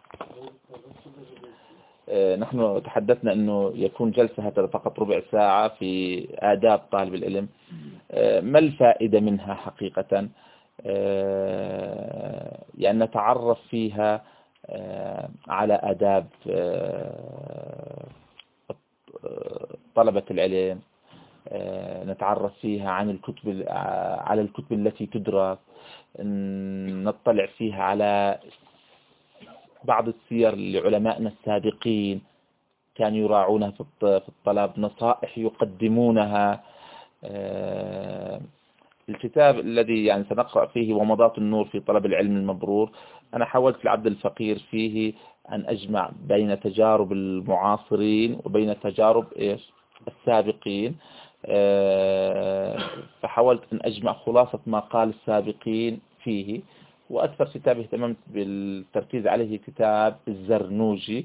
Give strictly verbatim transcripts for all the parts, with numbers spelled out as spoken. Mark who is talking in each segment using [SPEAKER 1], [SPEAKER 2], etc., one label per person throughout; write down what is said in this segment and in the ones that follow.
[SPEAKER 1] نحن تحدثنا أنه يكون جلسة هكذا فقط ربع ساعة في آداب طالب العلم. ما الفائدة منها حقيقة؟ يعني نتعرف فيها على آداب طلبة العلم، نتعرف فيها عن الكتب على الكتب التي تدرس، نطلع فيها على بعض السير لعلمائنا السابقين كانوا يراعونها في الطلب، نصائح يقدمونها. الكتاب الذي يعني سنقرأ فيه ومضات النور في طلب العلم المبرور، أنا حاولت لعبد الفقير فيه أن أجمع بين تجارب المعاصرين وبين تجارب إيش السابقين، فحاولت أن أجمع خلاصة ما قال السابقين فيه. وأكثر كتاب اهتممت بالتركيز عليه كتاب الزرنوجي،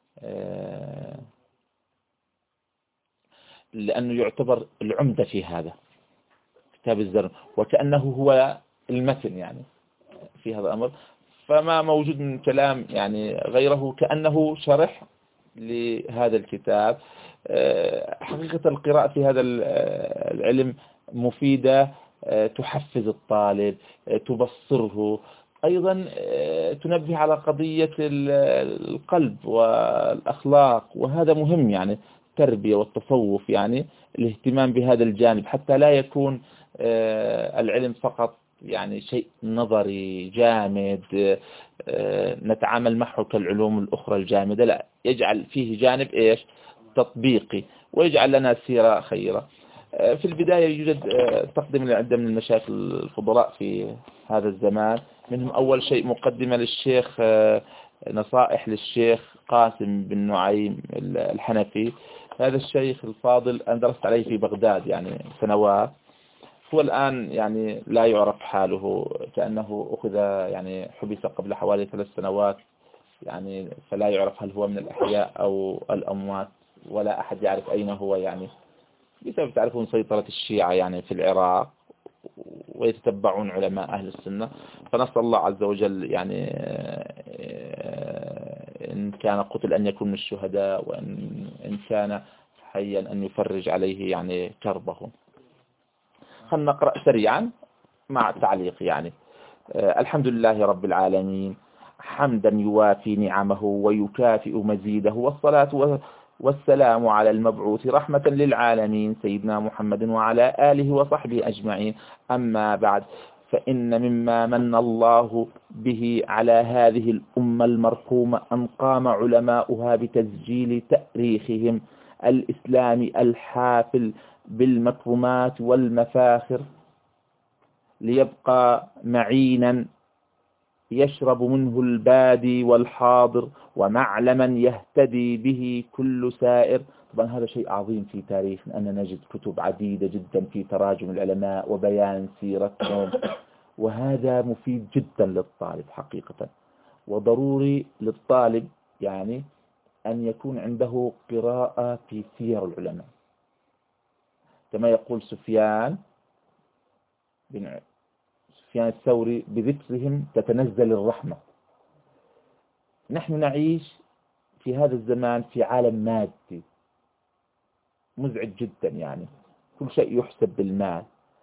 [SPEAKER 1] لأنه يعتبر العمدة في هذا كتاب الزرن، وكأنه هو المتن يعني في هذا الأمر، فما موجود من كلام يعني غيره، كأنه شرح لهذا الكتاب. حقيقة القراءة في هذا العلم مفيدة، تحفز الطالب، تبصره، أيضا تنبه على قضية القلب والأخلاق، وهذا مهم يعني التربية والتصوف، يعني الاهتمام بهذا الجانب حتى لا يكون العلم فقط يعني شيء نظري جامد نتعامل معه كالعلوم الأخرى الجامدة، لا، يجعل فيه جانب إيش تطبيقي ويجعل لنا سيرة خيرة. في البداية يوجد تقدم العدة من المشايخ الفضلاء في هذا الزمان، منهم أول شيء مقدمة للشيخ، نصائح للشيخ قاسم بن نعيم الحنفي. هذا الشيخ الفاضل أنا درست عليه في بغداد يعني سنوات، هو الآن يعني لا يعرف حاله، كأنه أخذ يعني حبس قبل حوالي ثلاث سنوات يعني، فلا يعرف هل هو من الأحياء أو الأموات، ولا أحد يعرف أين هو يعني، بسبب تعرفون سيطرة الشيعة يعني في العراق ويتتبعون علماء أهل السنة. فنسأل الله عز وجل يعني إن كان قتل أن يكون من الشهداء، وإن إن كان حيا أن يفرج عليه يعني كربه. خلنا نقرأ سريعا مع التعليق يعني. الحمد لله رب العالمين حمدا يوافي نعمه ويكافئ مزيده، والصلاة والسلام على المبعوث رحمة للعالمين سيدنا محمد وعلى آله وصحبه أجمعين. أما بعد، فإن مما من الله به على هذه الأمة المرحومة أن قام علماؤها بتسجيل تاريخهم الإسلامي الحافل بالمكرمات والمفاخر، ليبقى معينا يشرب منه البادي والحاضر، ومعلما يهتدي به كل سائر. طبعا هذا شيء عظيم في تاريخنا، أن نجد كتب عديدة جدا في تراجم العلماء وبيان سيرتهم، وهذا مفيد جدا للطالب حقيقة، وضروري للطالب يعني أن يكون عنده قراءة في سير العلماء، كما يقول سفيان بن سفيان الثوري: بذكرهم تتنزل الرحمة. نحن نعيش في هذا الزمان في عالم مادي مزعج جدا، يعني كل شيء يحسب بالمال،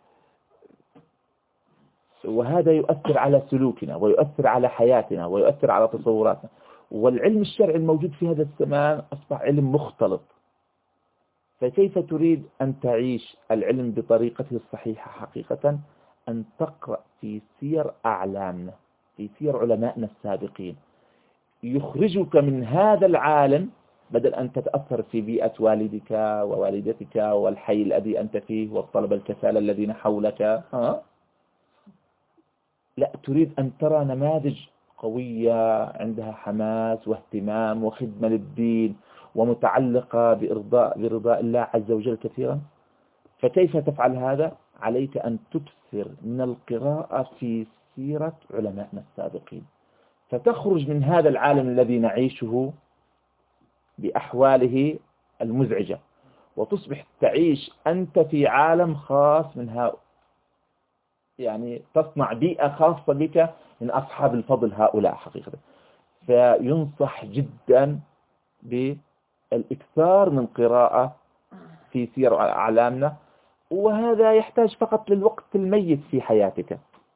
[SPEAKER 1] وهذا يؤثر على سلوكنا ويؤثر على حياتنا ويؤثر على تصوراتنا. والعلم الشرعي الموجود في هذا الزمان أصبح علم مختلط، فكيف تريد أن تعيش العلم بطريقته الصحيحة حقيقة؟ أن تقرأ في سير أعلامنا، في سير علمائنا السابقين، يخرجك من هذا العالم بدل أن تتأثر في بيئة والدك ووالدتك والحي الذي أنت فيه والطلبة الكسالى الذين حولك. ها؟ لا، تريد أن ترى نماذج قوية عندها حماس واهتمام وخدمة للدين ومتعلقة بإرضاء برضاء الله عز وجل كثيرا. فكيف تفعل هذا؟ عليك أن تكثر من القراءة في سيرة علمائنا السابقين، فتخرج من هذا العالم الذي نعيشه بأحواله المزعجة، وتصبح تعيش أنت في عالم خاص من هؤلاء، يعني تصنع بيئة خاصة بك من أصحاب الفضل هؤلاء حقيقة. فينصح جدا بالإكثار من قراءة في سير أعلامنا، وهذا يحتاج فقط للوقت الميت في حياتك.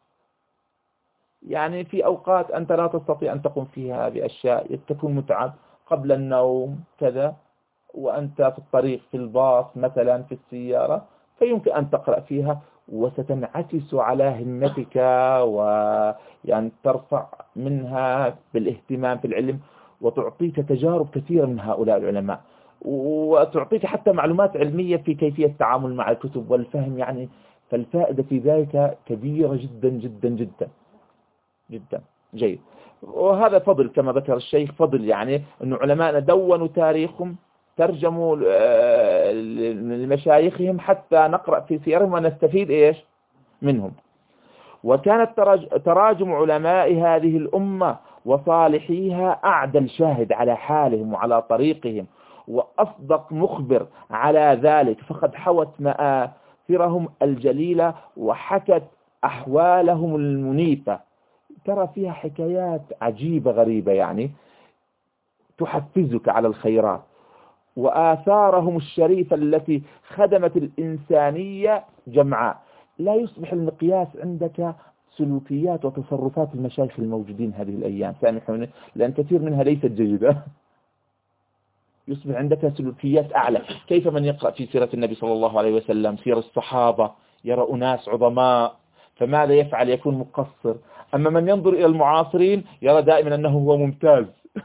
[SPEAKER 1] يعني في أوقات أنت لا تستطيع أن تقوم فيها بأشياء، تكون متعب قبل النوم كذا، وأنت في الطريق في الباص مثلا في السيارة، فيمكن أن تقرأ فيها وستنعكس على همتك، ويعني ترفع منها بالاهتمام في العلم، وتعطيك تجارب كثيرة من هؤلاء العلماء، وتعطيك حتى معلومات علمية في كيفية التعامل مع الكتب والفهم يعني. فالفائدة في ذلك كبيرة جدا جدا جدا جدا. جيد. وهذا فضل كما ذكر الشيخ، فضل يعني أن علماءنا دونوا تاريخهم، ترجموا لمشايخهم حتى نقرأ في سيرهم ونستفيد إيش منهم. وكانت تراجم علماء هذه الأمة وصالحيها أعدل شاهد على حالهم وعلى طريقهم، وأصدق مخبر على ذلك، فقد حوت مآثرهم الجليلة وحكت أحوالهم المنيفة. ترى فيها حكايات عجيبة غريبة يعني تحفزك على الخيرات، وآثارهم الشريفة التي خدمت الإنسانية جمعاء. لا يصبح المقياس عندك سلوكيات وتصرفات المشايخ الموجودين هذه الأيام، سامحوني لأن كثير منها ليست جيدة. يصبح عندك سلوكيات أعلى. كيف من يقرأ في سيرة النبي صلى الله عليه وسلم، سير الصحابة، يرى أناس عظماء، فماذا يفعل؟ يكون مقصر. أما من ينظر إلى المعاصرين يرى دائما أنه هو ممتاز،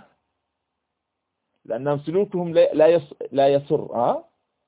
[SPEAKER 1] لأنهم سلوكهم لا لا يسر. أه؟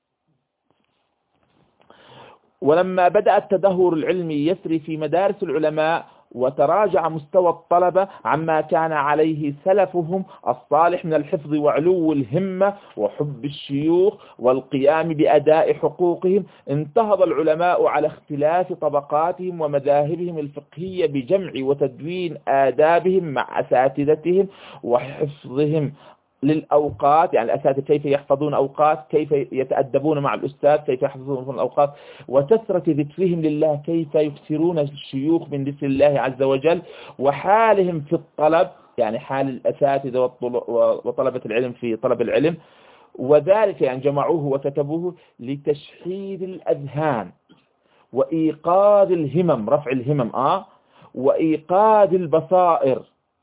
[SPEAKER 1] ولما بدأ التدهور العلمي يسري في مدارس العلماء، وتراجع مستوى الطلبة عما كان عليه سلفهم الصالح من الحفظ وعلو الهمة وحب الشيوخ والقيام بأداء حقوقهم، انتهض العلماء على اختلاف طبقاتهم ومذاهبهم الفقهية بجمع وتدوين آدابهم مع أساتذتهم وحفظهم للأوقات، يعني الأساتذة كيف يحفظون أوقات، كيف يتأدبون مع الأستاذ، كيف يحفظون الأوقات، وكثرة ذكرهم لله، كيف يكثرون الشيوخ من ذكر الله عز وجل، وحالهم في الطلب، يعني حال الأساتذة وطلبة العلم في طلب العلم. وذلك يعني جمعوه وكتبوه لتشحيذ الأذهان وإيقاظ الهمم، رفع الهمم آه وإيقاظ البصائر،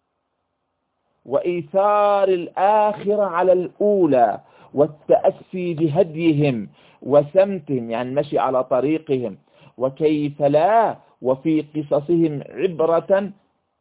[SPEAKER 1] وإيثار الآخرة على الأولى، والتأسي بهديهم وسمتهم، يعني المشي على طريقهم، وكيف لا وفي قصصهم عبرة،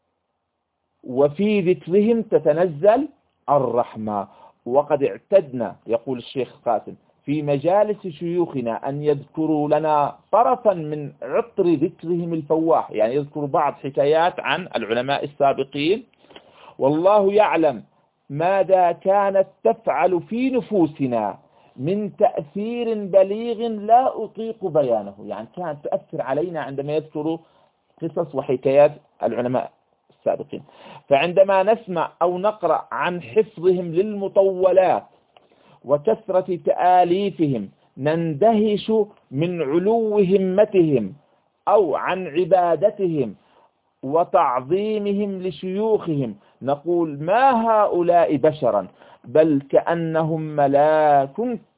[SPEAKER 1] وفي ذكرهم تتنزل الرحمة. وقد اعتدنا، يقول الشيخ قاسم، في مجالس شيوخنا أن يذكروا لنا طرفا من عطر ذكرهم الفواح، يعني يذكروا بعض حكايات عن العلماء السابقين، والله يعلم ماذا كانت تفعل في نفوسنا من تأثير بليغ لا أطيق بيانه. يعني كانت تؤثر علينا عندما يذكروا قصص وحكايات العلماء السابقين. فعندما نسمع أو نقرأ عن حفظهم للمطولات وكثرة تآليفهم نندهش من علو همتهم، أو عن عبادتهم وتعظيمهم لشيوخهم، نقول ما هؤلاء بشرا، بل كأنهم ملاك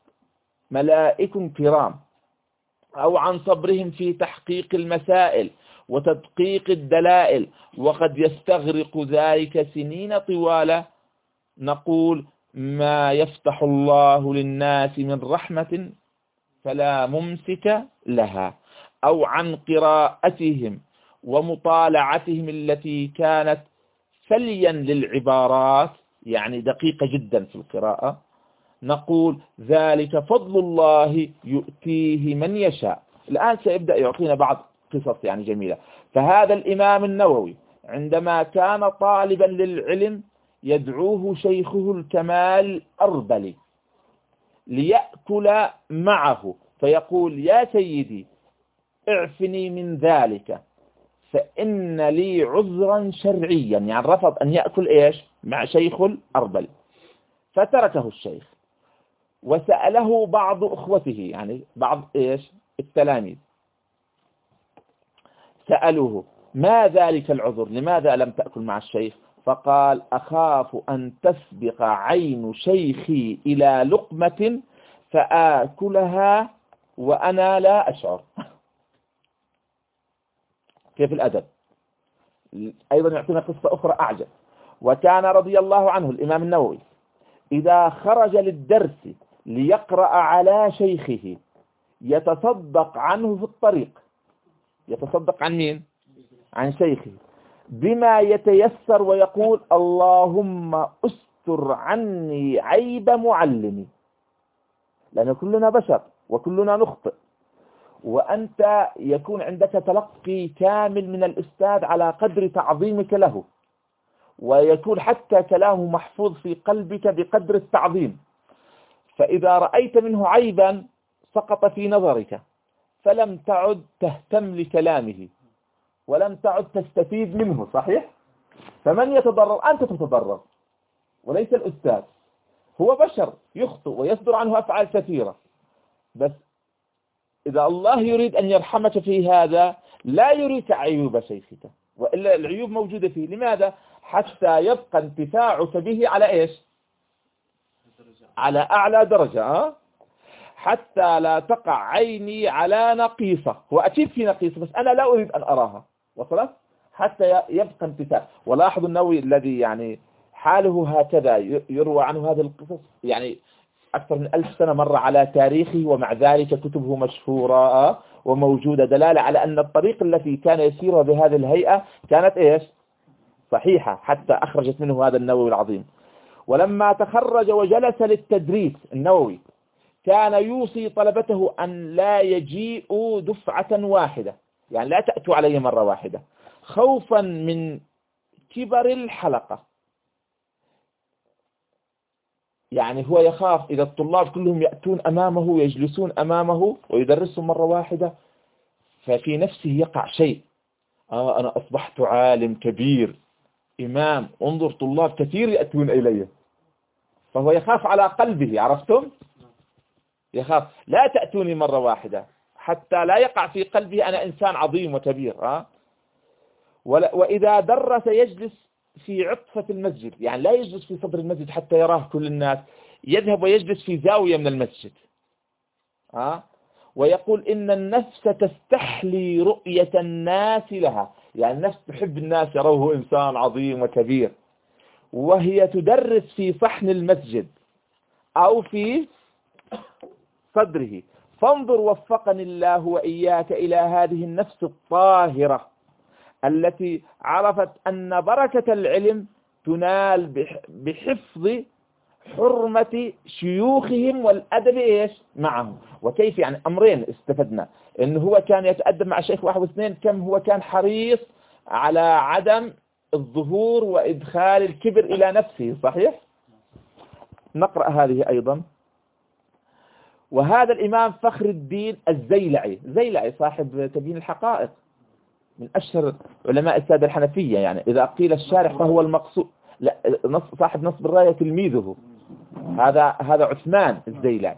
[SPEAKER 1] ملائك كرام. أو عن صبرهم في تحقيق المسائل وتدقيق الدلائل، وقد يستغرق ذلك سنين طوال، نقول ما يفتح الله للناس من رحمة فلا ممسك لها. أو عن قراءتهم ومطالعتهم التي كانت سليا للعبارات، يعني دقيقة جدا في القراءة، نقول ذلك فضل الله يؤتيه من يشاء. الآن سيبدأ يعطينا بعض قصص يعني جميلة. فهذا الإمام النووي عندما كان طالبا للعلم يدعوه شيخه الكمال الأربلي ليأكل معه، فيقول يا سيدي اعفني من ذلك فإن لي عذرا شرعيا، يعني رفض أن يأكل إيش مع شيخ الأربل. فتركه الشيخ، وسأله بعض أخوته، يعني بعض إيش التلاميذ، سألوه ما ذلك العذر، لماذا لم تأكل مع الشيخ؟ فقال أخاف أن تسبق عين شيخي إلى لقمة فآكلها وأنا لا أشعر. كيف الأدب. أيضا يعطينا قصة أخرى أعجب. وكان رضي الله عنه الإمام النووي إذا خرج للدرس ليقرأ على شيخه يتصدق عنه في الطريق. يتصدق عن مين؟ عن شيخه بما يتيسر ويقول اللهم أستر عني عيب معلمي، لأن كلنا بشر وكلنا نخطئ، وأنت يكون عندك تلقي كامل من الأستاذ على قدر تعظيمك له، ويكون حتى كلامه محفوظ في قلبك بقدر التعظيم. فإذا رأيت منه عيبا سقط في نظرك فلم تعد تهتم لكلامه ولم تعد تستفيد منه. صحيح؟ فمن يتضرر؟ أنت تتضرر وليس الأستاذ. هو بشر يخطئ ويصدر عنه أفعال كثيرة، بس إذا الله يريد أن يرحمك في هذا لا يريد عيوب شيخك، وإلا العيوب موجودة فيه. لماذا؟ حتى يبقى انتفاعك به على إيش؟ على أعلى درجة. أه؟ حتى لا تقع عيني على نقيصة. هو أكيد في نقيصة بس أنا لا أريد أن أراها. وصلت؟ حتى يبقى انتفاع. ولاحظوا النووي الذي يعني حاله هكذا يروى عنه هذه القصص يعني أكثر من ألف سنة مر على تاريخه، ومع ذلك كتبه مشهورة وموجودة، دلالة على أن الطريق التي كان يسيرها بهذه الهيئة كانت إيش؟ صحيحة، حتى أخرجت منه هذا النووي العظيم. ولما تخرج وجلس للتدريس النووي كان يوصي طلبته أن لا يجيئوا دفعة واحدة، يعني لا تأتوا علي مرة واحدة، خوفا من كبر الحلقة. يعني هو يخاف إذا الطلاب كلهم يأتون أمامه ويجلسون أمامه ويدرسهم مرة واحدة ففي نفسه يقع شيء. آه أنا أصبحت عالم كبير إمام، انظر طلاب كثير يأتون إلي، فهو يخاف على قلبه. عرفتم؟ يخاف لا تأتوني مرة واحدة حتى لا يقع في قلبه أنا إنسان عظيم وكبير. آه؟ وإذا درس يجلس في عطفة المسجد، يعني لا يجلس في صدر المسجد حتى يراه كل الناس، يذهب ويجلس في زاوية من المسجد. آه؟ ويقول إن النفس تستحلي رؤية الناس لها، يعني النفس تحب الناس يروه إنسان عظيم وكبير، وهي تدرس في صحن المسجد أو في صدره. فانظر وفقني الله وإياك إلى هذه النفس الطاهرة التي عرفت أن بركة العلم تنال بحفظ حرمة شيوخهم والأدب إيش معهم. وكيف يعني أمرين استفدنا، إنه هو كان يتأدب مع شيخ واحد واثنين، كم هو كان حريص على عدم الظهور وإدخال الكبر إلى نفسه. صحيح؟ نقرأ هذه أيضا. وهذا الإمام فخر الدين الزيلعي، زيلعي صاحب تبيين الحقائق، من أشهر علماء السادة الحنفية. يعني إذا قيل الشارح فهو المقصود، لا نص صاحب نصب الراية تلميذه، هذا هذا عثمان الزيلعي.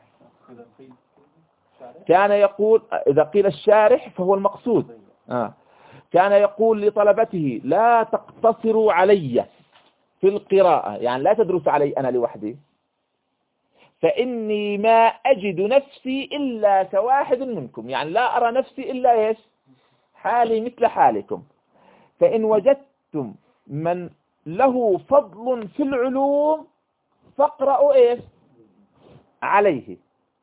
[SPEAKER 1] كان يقول إذا قيل الشارح فهو المقصود. آه. كان يقول لطلبته لا تقتصروا علي في القراءة، يعني لا تدرس علي أنا لوحدي، فإني ما أجد نفسي إلا كواحد منكم، يعني لا أرى نفسي إلا إيش؟ حالي مثل حالكم. فإن وجدتم من له فضل في العلوم فاقرأوا إيش؟ عليه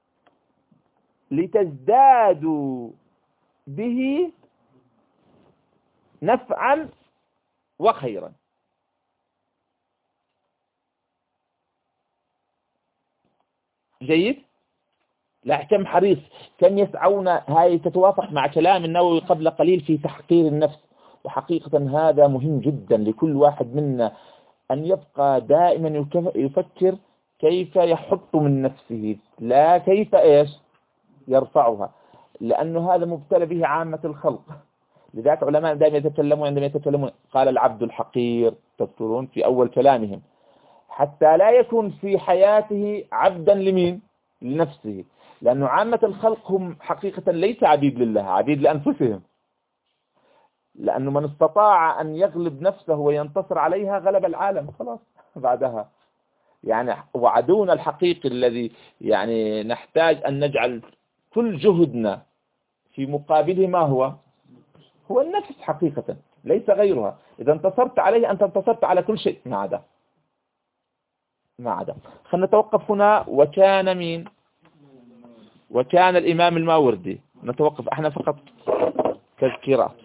[SPEAKER 1] لتزدادوا به نفعا وخيرا. جيد؟ لا كم حريص، كم يسعون. هاي تتوافق مع كلام النووي قبل قليل في تحقير النفس. وحقيقة هذا مهم جدا لكل واحد منا، أن يبقى دائما يفكر كيف يحط من نفسه لا كيف إيش يرفعها، لأنه هذا مبتلى به عامة الخلق. لذلك علماء دائما يتكلمون عندما يتكلمون قال العبد الحقير، تذكرون في أول كلامهم، حتى لا يكون في حياته عبدا لمين؟ لنفسه. لأنه عامة الخلق هم حقيقة ليس عبيد لله، عبيد لأنفسهم. لأنه من استطاع أن يغلب نفسه وينتصر عليها غلب العالم خلاص بعدها. يعني وعدونا الحقيقي الذي يعني نحتاج أن نجعل كل جهدنا في مقابله ما هو هو النفس حقيقة ليس غيرها. إذا انتصرت عليه أنت انتصرت على كل شيء ما عدا ما عدا خلينا نتوقف هنا. وكان مين؟ وكان الإمام الماوردي. نتوقف احنا فقط تذكيرات.